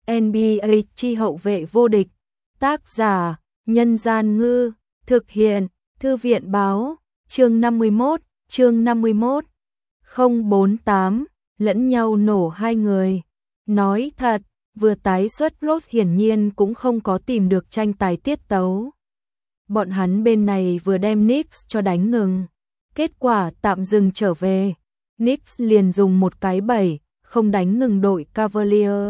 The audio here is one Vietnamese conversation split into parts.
NBA chi hậu vệ vô địch. Tác giả: Nhân Gian Ngư. Thực hiện: Thư viện Báo. Chương 51. 048. Lẫn nhau nổ hai người. Nói thật, vừa tái xuất Ross hiển nhiên cũng không có tìm được tranh tài tiết tấu. Bọn hắn bên này vừa đem Knicks cho đánh ngừng. Kết quả tạm dừng trở về. Knicks liền dùng một cái bẫy, không đánh ngừng đội Cavalier.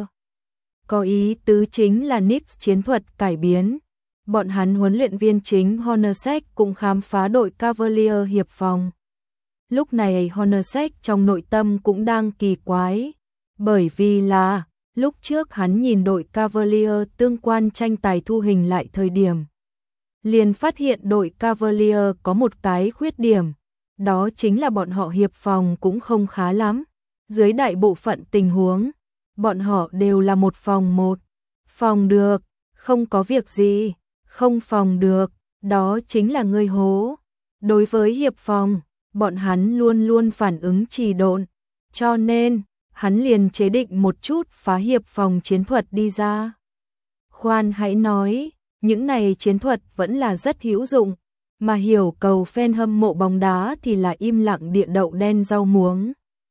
Có ý tứ chính là Knicks chiến thuật cải biến. Bọn hắn huấn luyện viên chính Hornacek cũng khám phá đội Cavalier hiệp phòng. Lúc này Hornacek trong nội tâm cũng đang kỳ quái. Bởi vì là, lúc trước hắn nhìn đội Cavalier tương quan tranh tài thu hình lại thời điểm. Liền phát hiện đội Cavalier có một cái khuyết điểm. Đó chính là bọn họ hiệp phòng cũng không khá lắm. Dưới đại bộ phận tình huống, bọn họ đều là một phòng một. Phòng được, không có việc gì. Không phòng được, đó chính là ngươi hố. Đối với hiệp phòng, bọn hắn luôn luôn phản ứng trì độn. Cho nên, hắn liền chế định một chút phá hiệp phòng chiến thuật đi ra. Khoan hãy nói, những này chiến thuật vẫn là rất hữu dụng. Mà hiểu cầu fan hâm mộ bóng đá thì là im lặng địa đậu đen rau muống.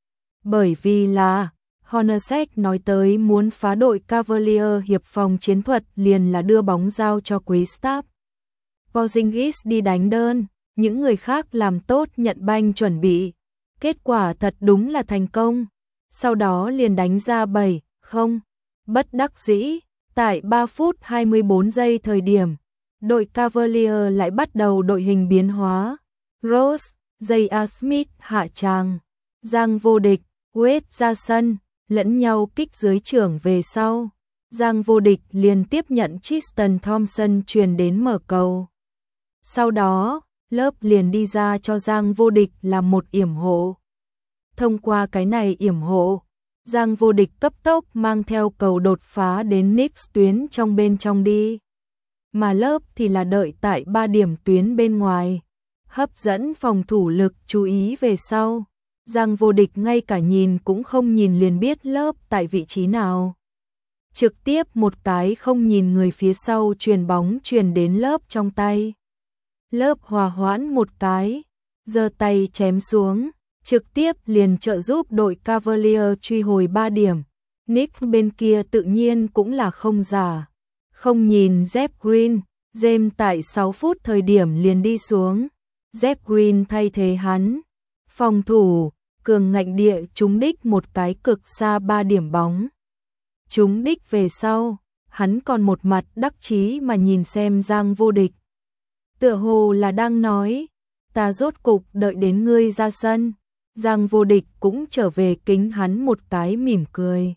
Bởi vì là, Hornacek nói tới muốn phá đội Cavalier hiệp phòng chiến thuật liền là đưa bóng giao cho Kristaps Porzingis đi đánh đơn, những người khác làm tốt nhận banh chuẩn bị. Kết quả thật đúng là thành công. Sau đó liền đánh ra 7-0. Bất đắc dĩ, tại 3 phút 24 giây thời điểm, đội Cavalier lại bắt đầu đội hình biến hóa. Rose, J.R. Smith hạ tràng, Giang vô địch, Wade ra sân, lẫn nhau kích dưới trưởng về sau. Giang vô địch liền tiếp nhận Tristan Thompson truyền đến mở cầu. Sau đó, lớp liền đi ra cho Giang vô địch làm một yểm hộ. Thông qua cái này yểm hộ, Giang vô địch cấp tốc mang theo cầu đột phá đến Knicks tuyến trong bên trong đi. Mà lớp thì là đợi tại 3 điểm tuyến bên ngoài. Hấp dẫn phòng thủ lực chú ý về sau. Giang vô địch ngay cả nhìn cũng không nhìn liền biết lớp tại vị trí nào. Trực tiếp một cái không nhìn người phía sau truyền bóng truyền đến lớp trong tay. Lớp hòa hoãn một cái, giơ tay chém xuống, trực tiếp liền trợ giúp đội Cavalier truy hồi 3 điểm. Knicks bên kia tự nhiên cũng là không giả. Không nhìn Jeff Green, James tại 6 phút thời điểm liền đi xuống. Jeff Green thay thế hắn. Phòng thủ, cường ngạnh địa trúng đích một cái cực xa 3 điểm bóng. Trúng đích về sau, hắn còn một mặt đắc chí mà nhìn xem Giang vô địch. Tựa hồ là đang nói, ta rốt cục đợi đến ngươi ra sân. Giang vô địch cũng trở về kính hắn một cái mỉm cười.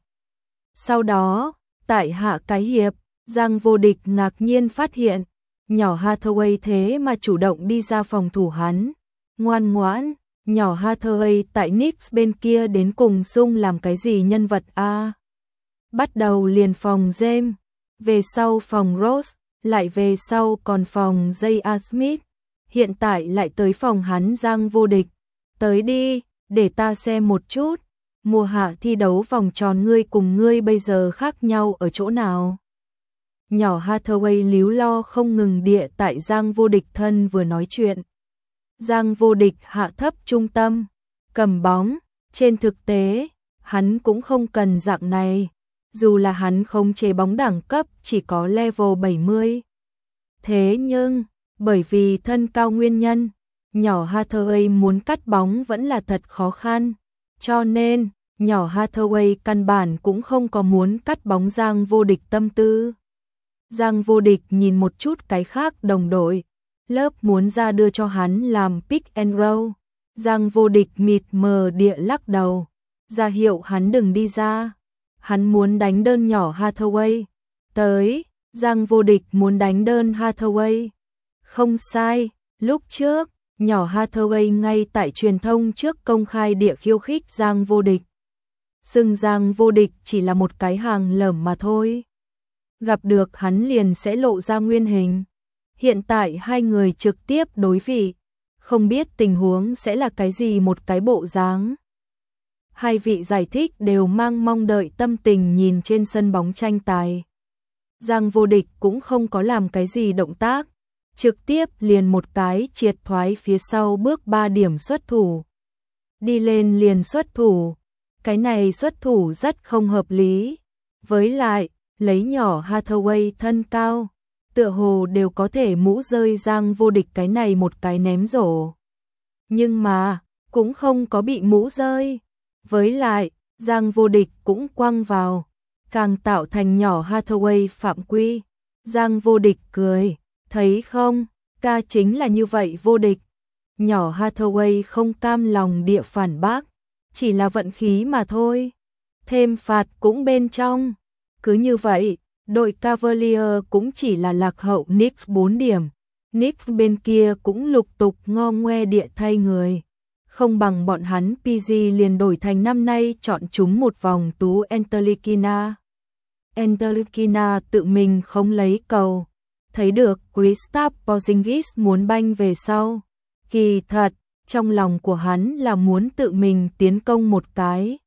Sau đó, tại hạ cái hiệp, Giang vô địch ngạc nhiên phát hiện, nhỏ Hathaway thế mà chủ động đi ra phòng thủ hắn. Ngoan ngoãn, nhỏ Hathaway tại Knicks bên kia đến cùng sung làm cái gì nhân vật a? Bắt đầu liền phòng James, về sau phòng Rose, lại về sau còn phòng J.R. Smith, hiện tại lại tới phòng hắn Giang vô địch. Tới đi, để ta xem một chút, mùa hạ thi đấu vòng tròn ngươi cùng ngươi bây giờ khác nhau ở chỗ nào. Nhỏ Hathaway líu lo không ngừng địa tại Giang vô địch thân vừa nói chuyện. Giang vô địch hạ thấp trung tâm, cầm bóng, trên thực tế, hắn cũng không cần dạng này, dù là hắn không chế bóng đẳng cấp chỉ có level 70. Thế nhưng, bởi vì thân cao nguyên nhân, nhỏ Hathaway muốn cắt bóng vẫn là thật khó khăn, cho nên, nhỏ Hathaway căn bản cũng không có muốn cắt bóng Giang vô địch tâm tư. Giang vô địch nhìn một chút cái khác đồng đội, lớp muốn ra đưa cho hắn làm pick and roll. Giang vô địch mịt mờ địa lắc đầu, ra hiệu hắn đừng đi ra. Hắn muốn đánh đơn nhỏ Hathaway. Tới, Giang vô địch muốn đánh đơn Hathaway. Không sai, lúc trước, nhỏ Hathaway ngay tại truyền thông trước công khai địa khiêu khích Giang vô địch. Xưng Giang vô địch chỉ là một cái hàng lởm mà thôi. Gặp được hắn liền sẽ lộ ra nguyên hình. Hiện tại hai người trực tiếp đối vị, không biết tình huống sẽ là cái gì một cái bộ dáng. Hai vị giải thích đều mang mong đợi tâm tình nhìn trên sân bóng tranh tài. Giang Vô Địch cũng không có làm cái gì động tác, trực tiếp liền một cái triệt thoái phía sau bước 3 điểm xuất thủ. Đi lên liền xuất thủ, cái này xuất thủ rất không hợp lý. Với lại, lấy nhỏ Hathaway thân cao, tựa hồ đều có thể mũ rơi Giang Vô Địch cái này một cái ném rổ. Nhưng mà, cũng không có bị mũ rơi. Với lại, Giang Vô Địch cũng quăng vào, càng tạo thành nhỏ Hathaway phạm quy. Giang Vô Địch cười, thấy không, ca chính là như vậy Vô Địch. Nhỏ Hathaway không cam lòng địa phản bác, chỉ là vận khí mà thôi. Thêm phạt cũng bên trong. Cứ như vậy, đội Cavalier cũng chỉ là lạc hậu Knicks 4 điểm. Knicks bên kia cũng lục tục ngo ngoe địa thay người. Không bằng bọn hắn, PG liền đổi thành năm nay chọn chúng một vòng tú Ntilikina. Ntilikina tự mình không lấy cầu. Thấy được Kristaps Porzingis muốn banh về sau. Kỳ thật, trong lòng của hắn là muốn tự mình tiến công một cái.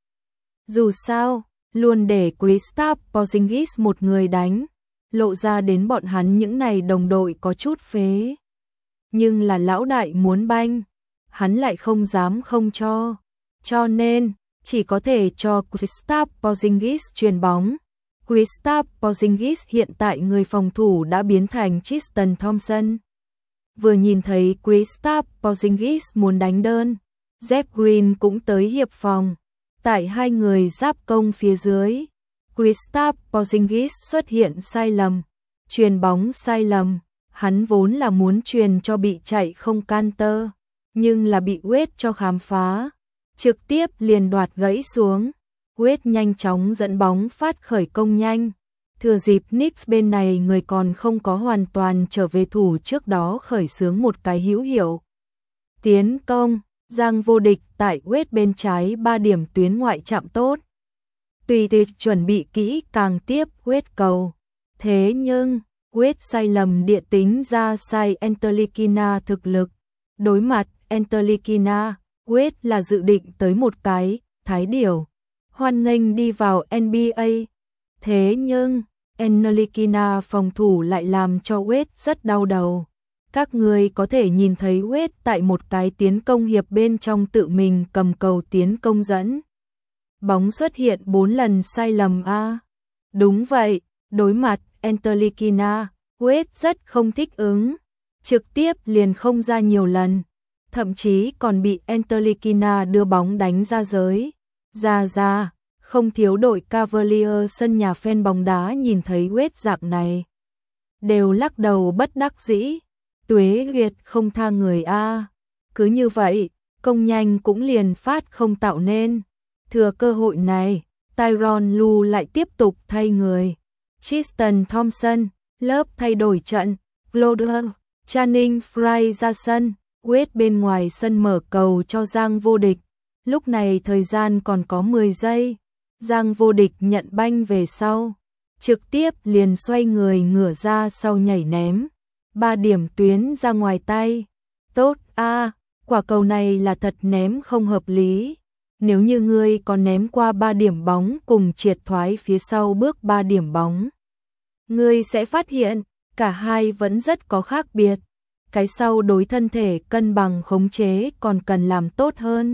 Dù sao, luôn để Kristaps Porzingis một người đánh, lộ ra đến bọn hắn những này đồng đội có chút phế. Nhưng là lão đại muốn banh, hắn lại không dám không cho. Cho nên, chỉ có thể cho Kristaps Porzingis chuyền bóng. Kristaps Porzingis hiện tại người phòng thủ đã biến thành Tristan Thompson. Vừa nhìn thấy Kristaps Porzingis muốn đánh đơn, Jeff Green cũng tới hiệp phòng. Tại hai người giáp công phía dưới, Kristaps Porzingis xuất hiện sai lầm, chuyền bóng sai lầm. Hắn vốn là muốn chuyền cho bị chạy không Cantor, nhưng là bị Wade cho khám phá, trực tiếp liền đoạt gãy xuống. Wade nhanh chóng dẫn bóng phát khởi công nhanh. Thừa dịp Knicks bên này người còn không có hoàn toàn trở về thủ trước đó khởi xướng một cái hữu hiệu tiến công. Giang Vô Địch tại Wade bên trái 3 điểm tuyến ngoại chạm tốt. Tùy tiệc chuẩn bị kỹ càng tiếp Wade cầu. Thế nhưng, Wade sai lầm địa tính ra sai Ntilikina thực lực. Đối mặt Ntilikina, Wade là dự định tới một cái thái điểu, hoan nghênh đi vào NBA. Thế nhưng, Ntilikina phòng thủ lại làm cho Wade rất đau đầu. Các người có thể nhìn thấy Wade tại một cái tiến công hiệp bên trong tự mình cầm cầu tiến công dẫn. Bóng xuất hiện 4 lần sai lầm a. Đúng vậy, đối mặt Ntilikina, Wade rất không thích ứng, trực tiếp liền không ra nhiều lần, thậm chí còn bị Ntilikina đưa bóng đánh ra giới. Ra, không thiếu đội Cavalier sân nhà fan bóng đá nhìn thấy Wade dạng này, đều lắc đầu bất đắc dĩ. Tuế Nguyệt không tha người a. Cứ như vậy, công nhanh cũng liền phát không tạo nên. Thừa cơ hội này, Tyronn Lue lại tiếp tục thay người. Tristan Thompson, lớp thay đổi trận, Claude, Channing Frye ra sân, Wade bên ngoài sân mở cầu cho Giang Vô Địch. Lúc này thời gian còn có 10 giây. Giang Vô Địch nhận banh về sau, trực tiếp liền xoay người ngửa ra sau nhảy ném. 3 điểm tuyến ra ngoài tay. Tốt a, quả cầu này là thật ném không hợp lý. Nếu như ngươi có ném qua 3 điểm bóng cùng triệt thoái phía sau bước 3 điểm bóng, ngươi sẽ phát hiện cả hai vẫn rất có khác biệt. Cái sau đối thân thể cân bằng khống chế còn cần làm tốt hơn.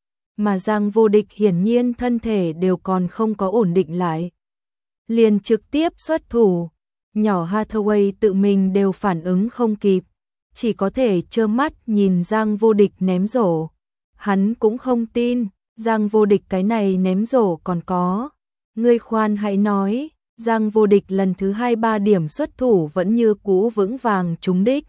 Mà Giang Vô Địch hiển nhiên thân thể đều còn không có ổn định lại, liền trực tiếp xuất thủ. Nhỏ Hathaway tự mình đều phản ứng không kịp, chỉ có thể trơ mắt nhìn Giang Vô Địch ném rổ. Hắn cũng không tin, Giang Vô Địch cái này ném rổ còn có. Ngươi khoan hãy nói, Giang Vô Địch lần thứ 2 3 điểm xuất thủ vẫn như cũ vững vàng trúng đích.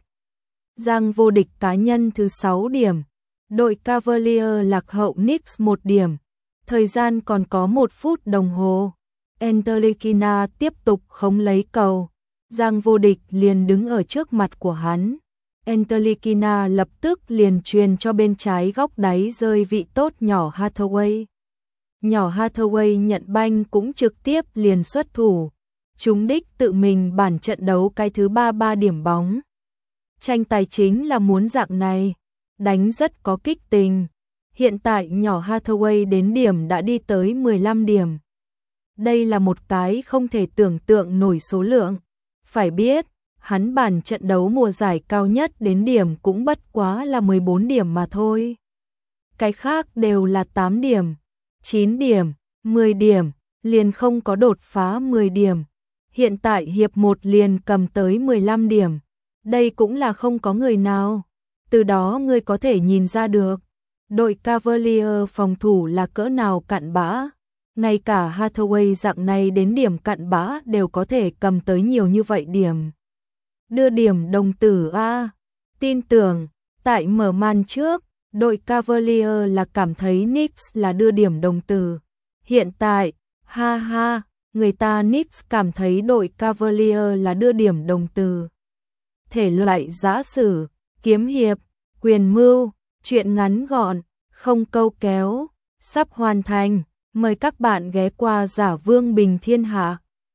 Giang Vô Địch cá nhân thứ 6 điểm, đội Cavalier lạc hậu Knicks 1 điểm. Thời gian còn có 1 phút đồng hồ. Ntilikina tiếp tục khống lấy cầu. Giang Vô Địch liền đứng ở trước mặt của hắn. Ntilikina lập tức liền truyền cho bên trái góc đáy rơi vị tốt nhỏ Hathaway. Nhỏ Hathaway nhận banh cũng trực tiếp liền xuất thủ. Trúng đích tự mình bản trận đấu cái thứ 3 điểm bóng. Tranh tài chính là muốn dạng này. Đánh rất có kích tình. Hiện tại nhỏ Hathaway đến điểm đã đi tới 15 điểm. Đây là một cái không thể tưởng tượng nổi số lượng. Phải biết, hắn bản trận đấu mùa giải cao nhất đến điểm cũng bất quá là 14 điểm mà thôi. Cái khác đều là 8 điểm, 9 điểm, 10 điểm, liền không có đột phá 10 điểm. Hiện tại hiệp 1 liền cầm tới 15 điểm. Đây cũng là không có người nào. Từ đó ngươi có thể nhìn ra được, đội Cavaliers phòng thủ là cỡ nào cặn bã. Ngay cả Hathaway dạng này đến điểm cặn bã đều có thể cầm tới nhiều như vậy điểm. Đưa điểm đồng tử a. Tin tưởng, tại mở màn trước, đội Cavaliers là cảm thấy Knicks là đưa điểm đồng tử. Hiện tại, ha ha, người ta Knicks cảm thấy đội Cavaliers là đưa điểm đồng tử. Thể loại giã sử, kiếm hiệp, quyền mưu, truyện ngắn gọn, không câu kéo, sắp hoàn thành. Mời các bạn ghé qua Giả Vương Bình Thiên Hạ.